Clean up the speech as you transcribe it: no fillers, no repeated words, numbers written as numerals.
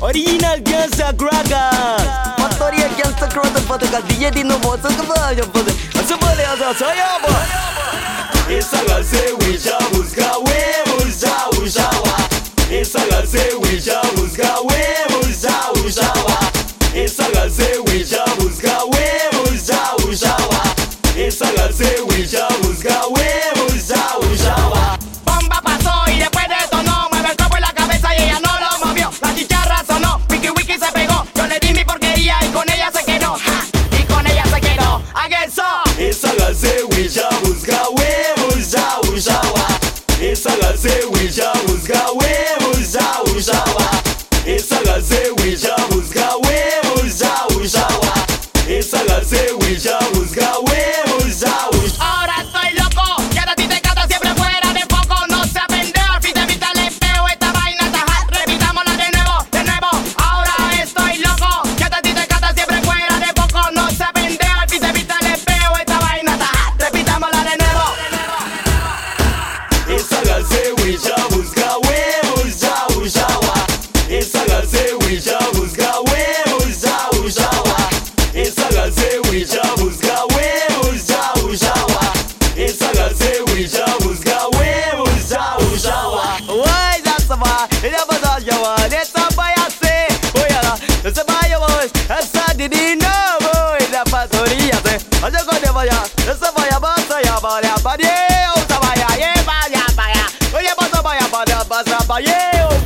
Original Gangsta Cracker Motoria Gangsta Cracker pada kat DJ Dino Boss kebaya pada. Asal saya apa? Esa gase wisha busca huevos ya ushawa. Esa gase wisha busca huevos ya ushawa. Esa gase wisha busca huevos ya ushawa. Esa gase wisha busca huevos ya ushawa. Bomba pasó y después de esto no mueve el cuerpo y la cabeza y ella no lo movió. La chicharra sonó, wiki wiki se pegó. Yo le di mi porquería y con ella se quedó. ¡Ja! Y con ella se quedó. Against Esa gase wisha busca huevos ya ushawa. Esa gase wisha busca huevos ya ushawa. Esa gase wisha busca huevos ya ushawa. Esa gase wisha busca huevos ya ushawa. Ahora estoy loco, y ahora a ti te canta siempre fuera de foco. No se pendejo, al fin de vista le pego esta vaina está hot. Repitámosla de nuevo. Ahora estoy loco, y ahora a ti te canta siempre fuera de foco. No se pendejo, al fin de vista le pego esta vaina está hot. Repitámosla de nuevo. Esa gase wisha busca huevos ya ushawa. Esa gase wisha busca huevos ya ushawa. Esa gase wisha busca huevos ya ushawa. Esa gase wisha busca huevos ya ushawa. Why that's why it was all you want. It's a boy I say. Oh yeah, it's a boy you want. That's a diddy no boy. The pastoria say. I just got the boy. It's a boy about say about it. But yeah, oh the boy, yeah, boy, yeah. Oh yeah, but the boy about it. But yeah, oh